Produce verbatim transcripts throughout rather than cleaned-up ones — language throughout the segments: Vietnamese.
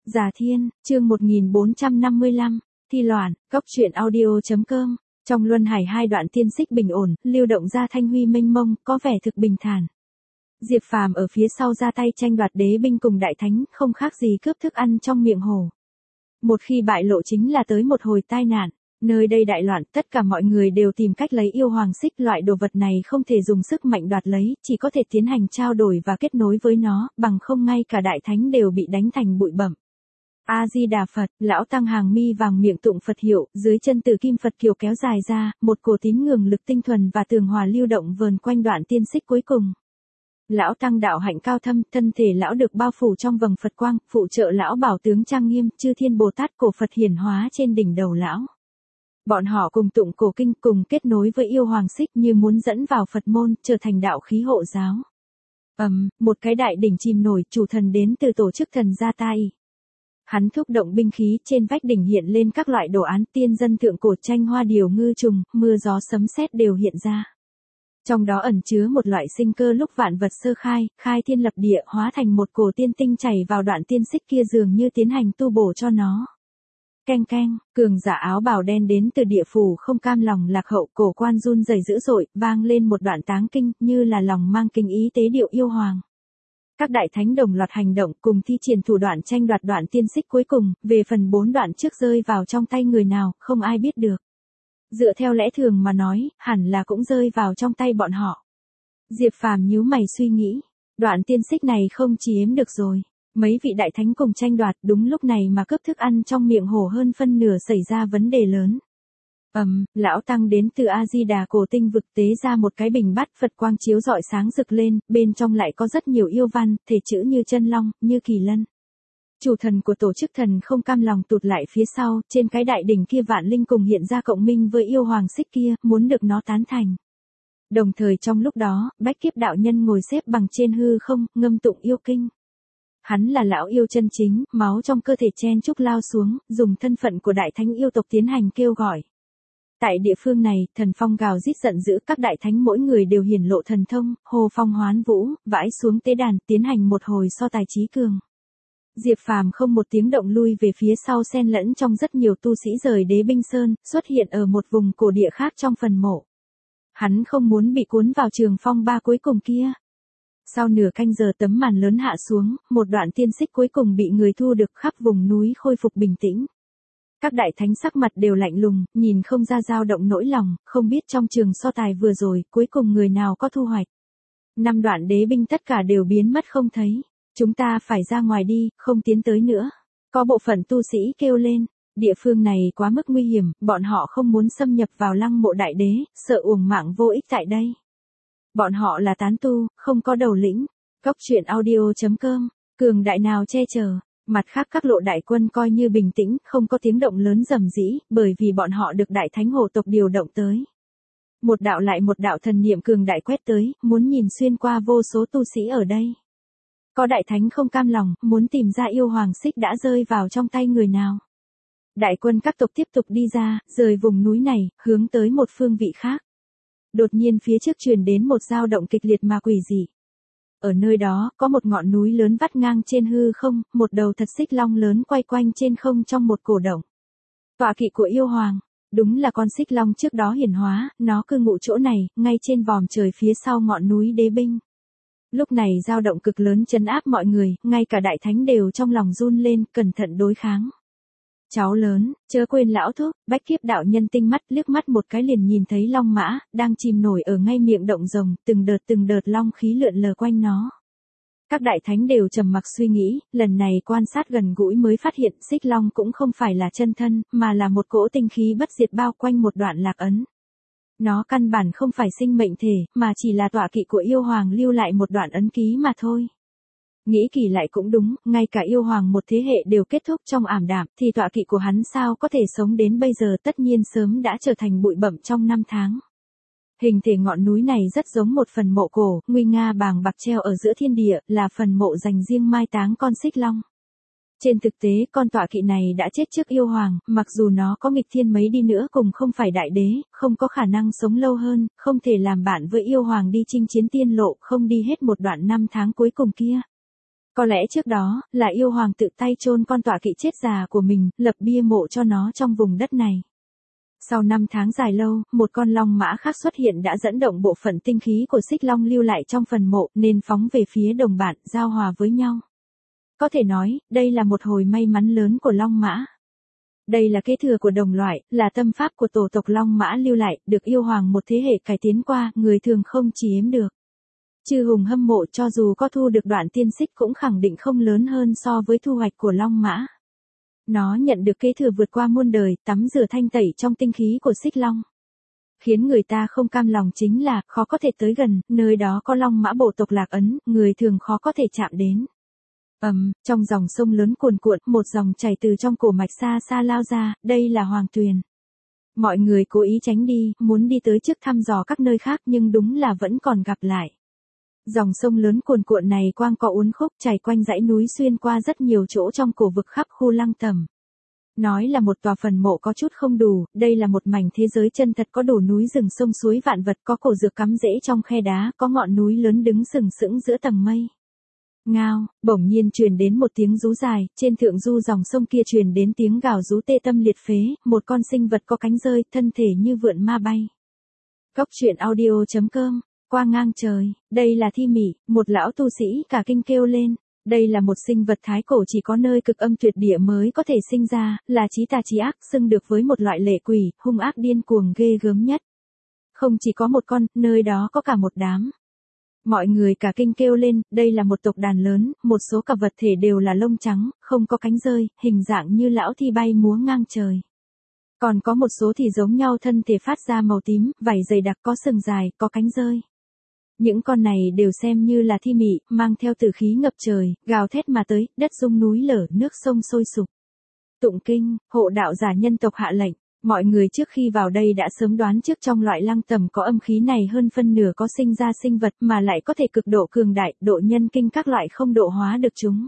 Già Thiên, chương một nghìn bốn trăm năm mươi lăm, Thi Loan, Cốc truyện audio.com. Trong luân hải hai đoạn tiên xích bình ổn, lưu động ra thanh huy mênh mông, có vẻ thực bình thản. Diệp Phàm ở phía sau ra tay tranh đoạt đế binh cùng đại thánh, không khác gì cướp thức ăn trong miệng hổ. Một khi bại lộ chính là tới một hồi tai nạn. Nơi đây đại loạn, tất cả mọi người đều tìm cách lấy yêu hoàng xích, loại đồ vật này không thể dùng sức mạnh đoạt lấy, chỉ có thể tiến hành trao đổi và kết nối với nó, bằng không ngay cả đại thánh đều bị đánh thành bụi bặm. A Di Đà Phật, lão tăng hàng mi vàng miệng tụng Phật hiệu, dưới chân từ kim Phật kiều kéo dài ra, một cổ tín ngưỡng lực tinh thuần và tường hòa lưu động vờn quanh đoạn tiên xích cuối cùng. Lão tăng đạo hạnh cao thâm, thân thể lão được bao phủ trong vầng Phật quang, phụ trợ lão bảo tướng trang nghiêm, chư thiên Bồ Tát cổ Phật hiển hóa trên đỉnh đầu lão. Bọn họ cùng tụng cổ kinh, cùng kết nối với yêu hoàng xích như muốn dẫn vào Phật môn, trở thành đạo khí hộ giáo. Ầm, um, một cái đại đỉnh chìm nổi, chủ thần đến từ tổ chức thần gia tai. Hắn thúc động binh khí, trên vách đỉnh hiện lên các loại đồ án, tiên dân thượng cổ, tranh hoa điều ngư trùng, mưa gió sấm sét đều hiện ra. Trong đó ẩn chứa một loại sinh cơ lúc vạn vật sơ khai, khai thiên lập địa, hóa thành một cổ tiên tinh chảy vào đoạn tiên xích kia, dường như tiến hành tu bổ cho nó. Keng keng, cường giả áo bào đen đến từ địa phủ không cam lòng lạc hậu, cổ quan run rẩy dữ dội, vang lên một đoạn táng kinh, như là lòng mang kinh ý tế điệu yêu hoàng. Các đại thánh đồng loạt hành động, cùng thi triển thủ đoạn tranh đoạt đoạn tiên xích cuối cùng, về phần bốn đoạn trước rơi vào trong tay người nào, không ai biết được. Dựa theo lẽ thường mà nói, hẳn là cũng rơi vào trong tay bọn họ. Diệp Phàm nhíu mày suy nghĩ, đoạn tiên xích này không chiếm được rồi. Mấy vị đại thánh cùng tranh đoạt, đúng lúc này mà cướp thức ăn trong miệng hổ hơn phân nửa xảy ra vấn đề lớn. Ầm, um, lão tăng đến từ A Di Đà cổ tinh vực tế ra một cái bình bát, Phật quang chiếu rọi sáng rực lên, bên trong lại có rất nhiều yêu văn, thể chữ như chân long, như kỳ lân. Chủ thần của tổ chức thần không cam lòng tụt lại phía sau, trên cái đại đỉnh kia vạn linh cùng hiện ra cộng minh với yêu hoàng xích kia, muốn được nó tán thành. Đồng thời trong lúc đó, Bách Kiếp đạo nhân ngồi xếp bằng trên hư không, ngâm tụng yêu kinh. Hắn là lão yêu chân chính, máu trong cơ thể chen chúc lao xuống, dùng thân phận của đại thánh yêu tộc tiến hành kêu gọi. Tại địa phương này, thần phong gào rít giận dữ, các đại thánh mỗi người đều hiển lộ thần thông, hồ phong hoán vũ, vãi xuống tế đàn, tiến hành một hồi so tài trí cường. Diệp Phàm không một tiếng động lui về phía sau, xen lẫn trong rất nhiều tu sĩ rời đế binh sơn, xuất hiện ở một vùng cổ địa khác trong phần mộ. Hắn không muốn bị cuốn vào trường phong ba cuối cùng kia. Sau nửa canh giờ tấm màn lớn hạ xuống, một đoạn tiên xích cuối cùng bị người thu được, khắp vùng núi khôi phục bình tĩnh. Các đại thánh sắc mặt đều lạnh lùng, nhìn không ra dao động nỗi lòng, không biết trong trường so tài vừa rồi, cuối cùng người nào có thu hoạch. Năm đoạn đế binh tất cả đều biến mất không thấy. Chúng ta phải ra ngoài đi, không tiến tới nữa. Có bộ phận tu sĩ kêu lên, địa phương này quá mức nguy hiểm, bọn họ không muốn xâm nhập vào lăng mộ đại đế, sợ uổng mạng vô ích tại đây. Bọn họ là tán tu, không có đầu lĩnh. Cốc truyện audio.com, cường đại nào che chở. Mặt khác các lộ đại quân coi như bình tĩnh, không có tiếng động lớn rầm rĩ, bởi vì bọn họ được đại thánh hồ tộc điều động tới. Một đạo lại một đạo thần niệm cường đại quét tới, muốn nhìn xuyên qua vô số tu sĩ ở đây. Có đại thánh không cam lòng, muốn tìm ra yêu hoàng xích đã rơi vào trong tay người nào. Đại quân các tộc tiếp tục đi ra, rời vùng núi này, hướng tới một phương vị khác. Đột nhiên phía trước truyền đến một dao động kịch liệt mà quỷ dị. Ở nơi đó, có một ngọn núi lớn vắt ngang trên hư không, một đầu thật xích long lớn quay quanh trên không trong một cổ động. Tọa kỵ của yêu hoàng, đúng là con xích long trước đó hiển hóa, nó cư ngụ chỗ này, ngay trên vòm trời phía sau ngọn núi đế binh. Lúc này dao động cực lớn trấn áp mọi người, ngay cả đại thánh đều trong lòng run lên, cẩn thận đối kháng. Cháu lớn, chớ quên lão thúc. Bách Kiếp đạo nhân tinh mắt liếc mắt một cái liền nhìn thấy long mã, đang chìm nổi ở ngay miệng động rồng, từng đợt từng đợt long khí lượn lờ quanh nó. Các đại thánh đều trầm mặc suy nghĩ, lần này quan sát gần gũi mới phát hiện xích long cũng không phải là chân thân, mà là một cỗ tinh khí bất diệt bao quanh một đoạn lạc ấn. Nó căn bản không phải sinh mệnh thể, mà chỉ là tọa kỵ của yêu hoàng lưu lại một đoạn ấn ký mà thôi. Nghĩ kỳ lại cũng đúng, ngay cả yêu hoàng một thế hệ đều kết thúc trong ảm đạm, thì tọa kỵ của hắn sao có thể sống đến bây giờ, tất nhiên sớm đã trở thành bụi bặm trong năm tháng. Hình thể ngọn núi này rất giống một phần mộ cổ, nguy nga bàng bạc treo ở giữa thiên địa, là phần mộ dành riêng mai táng con xích long. Trên thực tế, con tọa kỵ này đã chết trước yêu hoàng, mặc dù nó có nghịch thiên mấy đi nữa cùng không phải đại đế, không có khả năng sống lâu hơn, không thể làm bạn với yêu hoàng đi chinh chiến tiên lộ, không đi hết một đoạn năm tháng cuối cùng kia. Có lẽ trước đó, là yêu hoàng tự tay chôn con tọa kỵ chết già của mình, lập bia mộ cho nó trong vùng đất này. Sau năm tháng dài lâu, một con long mã khác xuất hiện đã dẫn động bộ phận tinh khí của xích long lưu lại trong phần mộ nên phóng về phía đồng bạn, giao hòa với nhau. Có thể nói, đây là một hồi may mắn lớn của long mã. Đây là kế thừa của đồng loại, là tâm pháp của tổ tộc long mã lưu lại, được yêu hoàng một thế hệ cải tiến qua, người thường không chiếm được. Chư hùng hâm mộ cho dù có thu được đoạn tiên xích cũng khẳng định không lớn hơn so với thu hoạch của long mã. Nó nhận được kế thừa vượt qua muôn đời, tắm rửa thanh tẩy trong tinh khí của xích long. Khiến người ta không cam lòng chính là, khó có thể tới gần, nơi đó có long mã bộ tộc lạc ấn, người thường khó có thể chạm đến. Ầm, um, trong dòng sông lớn cuồn cuộn, một dòng chảy từ trong cổ mạch xa xa lao ra, đây là Hoàng Tuyền. Mọi người cố ý tránh đi, muốn đi tới trước thăm dò các nơi khác nhưng đúng là vẫn còn gặp lại. Dòng sông lớn cuồn cuộn này quang có uốn khúc chảy quanh dãy núi xuyên qua rất nhiều chỗ trong cổ vực khắp khu Lăng Tẩm. Nói là một tòa phần mộ có chút không đủ, đây là một mảnh thế giới chân thật có đủ núi rừng sông suối vạn vật, có cổ dược cắm rễ trong khe đá, có ngọn núi lớn đứng sừng sững giữa tầng mây. Ngao, bỗng nhiên truyền đến một tiếng rú dài, trên thượng du dòng sông kia truyền đến tiếng gào rú tê tâm liệt phế, một con sinh vật có cánh rơi, thân thể như vượn ma bay. Cốc truyện audio chấm com, qua ngang trời, đây là Thi Mị, một lão tu sĩ cả kinh kêu lên. Đây là một sinh vật thái cổ chỉ có nơi cực âm tuyệt địa mới có thể sinh ra, là chí tà chí ác, xưng được với một loại lệ quỷ, hung ác điên cuồng ghê gớm nhất. Không chỉ có một con, nơi đó có cả một đám. Mọi người cả kinh kêu lên, đây là một tộc đàn lớn, một số cả vật thể đều là lông trắng, không có cánh rơi, hình dạng như lão thi bay múa ngang trời. Còn có một số thì giống nhau, thân thể phát ra màu tím, vảy dày đặc, có sừng dài, có cánh rơi. Những con này đều xem như là thi mị, mang theo tử khí ngập trời, gào thét mà tới, đất rung núi lở, nước sông sôi sục. Tụng kinh, hộ đạo giả nhân tộc hạ lệnh. Mọi người trước khi vào đây đã sớm đoán trước trong loại Lăng Tẩm có âm khí này hơn phân nửa có sinh ra sinh vật mà lại có thể cực độ cường đại, độ nhân kinh các loại không độ hóa được chúng.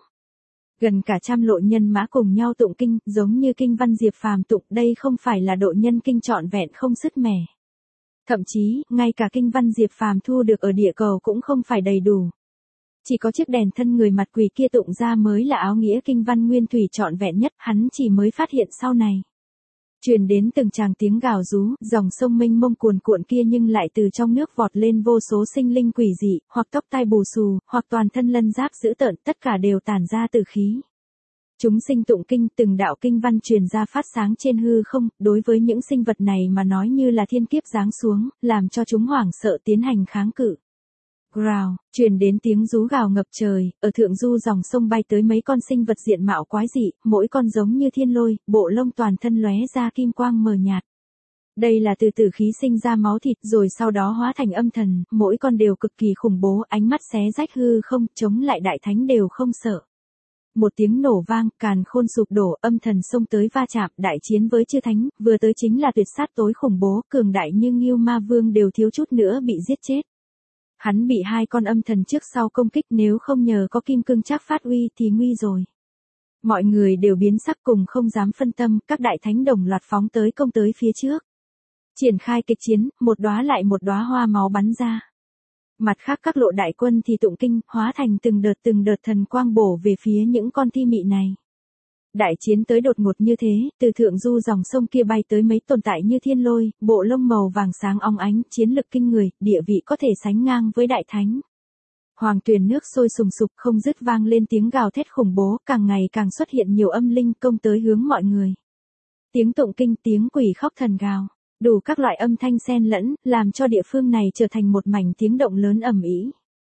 Gần cả trăm lộ nhân mã cùng nhau tụng kinh, giống như kinh văn Diệp Phàm tụng, đây không phải là độ nhân kinh trọn vẹn không sứt mẻ. Thậm chí, ngay cả kinh văn Diệp Phàm thu được ở địa cầu cũng không phải đầy đủ. Chỉ có chiếc đèn thân người mặt quỷ kia tụng ra mới là áo nghĩa kinh văn nguyên thủy trọn vẹn nhất, hắn chỉ mới phát hiện sau này. Truyền đến từng tràng tiếng gào rú, dòng sông mênh mông cuồn cuộn kia nhưng lại từ trong nước vọt lên vô số sinh linh quỷ dị, hoặc tóc tai bù xù, hoặc toàn thân lân giáp dữ tợn, tất cả đều tản ra tử khí. Chúng sinh tụng kinh, từng đạo kinh văn truyền ra phát sáng trên hư không, đối với những sinh vật này mà nói như là thiên kiếp giáng xuống, làm cho chúng hoảng sợ tiến hành kháng cự. Growl, truyền đến tiếng rú gào ngập trời, ở thượng du dòng sông bay tới mấy con sinh vật diện mạo quái dị, mỗi con giống như thiên lôi, bộ lông toàn thân lóe ra kim quang mờ nhạt. Đây là từ tử khí sinh ra máu thịt rồi sau đó hóa thành âm thần, mỗi con đều cực kỳ khủng bố, ánh mắt xé rách hư không, chống lại đại thánh đều không sợ. Một tiếng nổ vang, càn khôn sụp đổ, âm thần xông tới va chạm, đại chiến với chư thánh, vừa tới chính là tuyệt sát tối khủng bố, cường đại nhưng Ngưu Ma Vương đều thiếu chút nữa bị giết chết. Hắn bị hai con âm thần trước sau công kích, nếu không nhờ có kim cương trác phát uy thì nguy rồi. Mọi người đều biến sắc cùng không dám phân tâm, các đại thánh đồng loạt phóng tới công tới phía trước. Triển khai kịch chiến, một đóa lại một đóa hoa máu bắn ra. Mặt khác các lộ đại quân thì tụng kinh, hóa thành từng đợt từng đợt thần quang bổ về phía những con thi mị này. Đại chiến tới đột ngột như thế, từ thượng du dòng sông kia bay tới mấy tồn tại như thiên lôi, bộ lông màu vàng sáng óng ánh, chiến lực kinh người, địa vị có thể sánh ngang với đại thánh. Hoàng Tuyền nước sôi sùng sục không dứt vang lên tiếng gào thét khủng bố, càng ngày càng xuất hiện nhiều âm linh công tới hướng mọi người. Tiếng tụng kinh, tiếng quỷ khóc thần gào, đủ các loại âm thanh xen lẫn, làm cho địa phương này trở thành một mảnh tiếng động lớn ầm ĩ.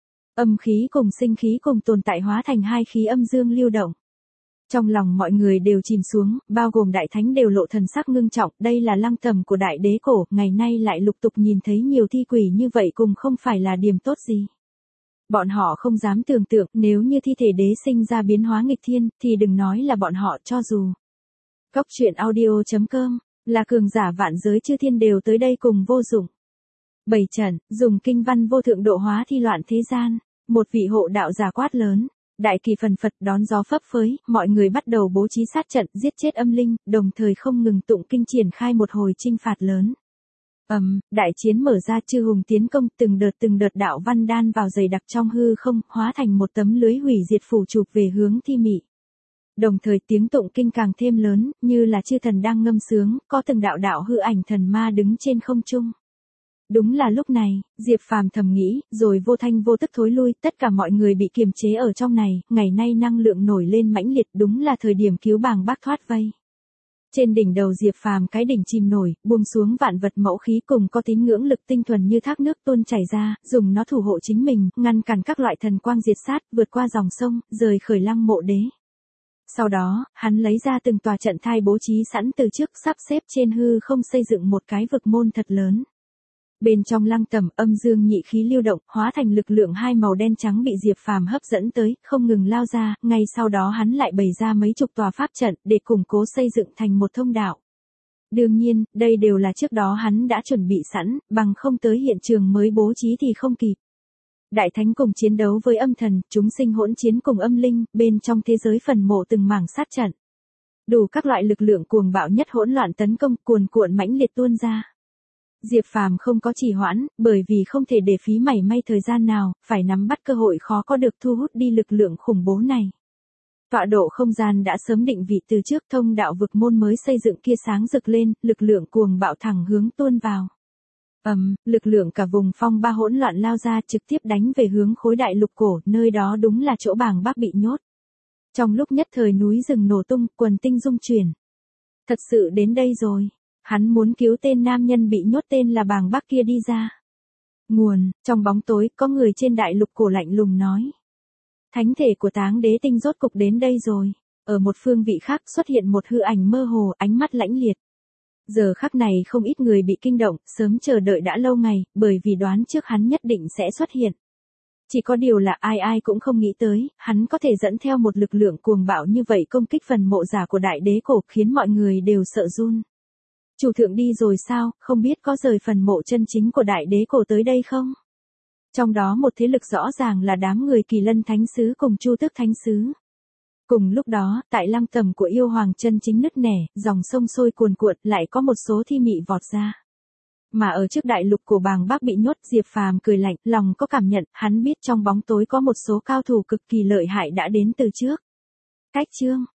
Âm khí cùng sinh khí cùng tồn tại hóa thành hai khí âm dương lưu động. Trong lòng mọi người đều chìm xuống, bao gồm đại thánh đều lộ thần sắc ngưng trọng, đây là Lăng Tẩm của đại đế cổ, ngày nay lại lục tục nhìn thấy nhiều thi quỷ như vậy cùng không phải là điểm tốt gì. Bọn họ không dám tưởng tượng, nếu như thi thể đế sinh ra biến hóa nghịch thiên, thì đừng nói là bọn họ, cho dù. Cốc truyện audio chấm com, là cường giả vạn giới chư thiên đều tới đây cùng vô dụng. Bảy trận, dùng kinh văn vô thượng độ hóa thi loạn thế gian, một vị hộ đạo giả quát lớn. Đại kỳ phần phật đón gió phấp phới, mọi người bắt đầu bố trí sát trận, giết chết âm linh, đồng thời không ngừng tụng kinh triển khai một hồi chinh phạt lớn. Ầm, đại chiến mở ra, chư hùng tiến công, từng đợt từng đợt đạo văn đan vào dày đặc trong hư không, hóa thành một tấm lưới hủy diệt phủ chụp về hướng Thi Mị. Đồng thời tiếng tụng kinh càng thêm lớn, như là chư thần đang ngâm sướng, có từng đạo đạo hư ảnh thần ma đứng trên không trung. Đúng là lúc này, Diệp Phàm thầm nghĩ, rồi vô thanh vô tức thối lui, tất cả mọi người bị kiềm chế ở trong này, ngày nay năng lượng nổi lên mãnh liệt, đúng là thời điểm cứu bàng bác thoát vây. Trên đỉnh đầu Diệp Phàm cái đỉnh chìm nổi, buông xuống vạn vật mẫu khí cùng có tín ngưỡng lực tinh thuần như thác nước tuôn chảy ra, dùng nó thủ hộ chính mình, ngăn cản các loại thần quang diệt sát, vượt qua dòng sông, rời khỏi Lăng Mộ Đế. Sau đó, hắn lấy ra từng tòa trận thai bố trí sẵn từ trước, sắp xếp trên hư không xây dựng một cái vực môn thật lớn. Bên trong lăng tẩm, âm dương nhị khí lưu động, hóa thành lực lượng hai màu đen trắng bị Diệp Phàm hấp dẫn tới, không ngừng lao ra, ngay sau đó hắn lại bày ra mấy chục tòa pháp trận để củng cố xây dựng thành một thông đạo. Đương nhiên, đây đều là trước đó hắn đã chuẩn bị sẵn, bằng không tới hiện trường mới bố trí thì không kịp. Đại thánh cùng chiến đấu với âm thần, chúng sinh hỗn chiến cùng âm linh, bên trong thế giới phần mộ từng mảng sát trận. Đủ các loại lực lượng cuồng bạo nhất hỗn loạn tấn công, cuồn cuộn mãnh liệt tuôn ra. Diệp Phàm không có trì hoãn, bởi vì không thể để phí mảy may thời gian nào, phải nắm bắt cơ hội khó có được thu hút đi lực lượng khủng bố này. Tọa độ không gian đã sớm định vị từ trước, thông đạo vực môn mới xây dựng kia sáng rực lên, lực lượng cuồng bạo thẳng hướng tuôn vào. Ầm, um, lực lượng cả vùng phong ba hỗn loạn lao ra, trực tiếp đánh về hướng khối đại lục cổ, nơi đó đúng là chỗ bàng bác bị nhốt. Trong lúc nhất thời núi rừng nổ tung, quần tinh rung chuyển. Thật sự đến đây rồi. Hắn muốn cứu tên nam nhân bị nhốt tên là bàng bác kia đi ra. Nguồn, trong bóng tối, có người trên đại lục cổ lạnh lùng nói. Thánh thể của Táng Đế Tinh rốt cục đến đây rồi. Ở một phương vị khác xuất hiện một hư ảnh mơ hồ, ánh mắt lãnh liệt. Giờ khắc này không ít người bị kinh động, sớm chờ đợi đã lâu ngày, bởi vì đoán trước hắn nhất định sẽ xuất hiện. Chỉ có điều là ai ai cũng không nghĩ tới, hắn có thể dẫn theo một lực lượng cuồng bạo như vậy công kích phần mộ giả của đại đế cổ, khiến mọi người đều sợ run. Chủ thượng đi rồi sao, không biết có rời phần mộ chân chính của đại đế cổ tới đây không? Trong đó một thế lực rõ ràng là đám người Kỳ Lân Thánh Sứ cùng Chu Tước Thánh Sứ. Cùng lúc đó, tại lăng tẩm của yêu hoàng chân chính nứt nẻ, dòng sông sôi cuồn cuộn, lại có một số thi mị vọt ra. Mà ở trước đại lục của bàng bác bị nhốt, Diệp Phàm cười lạnh, lòng có cảm nhận, hắn biết trong bóng tối có một số cao thủ cực kỳ lợi hại đã đến từ trước. Cách chương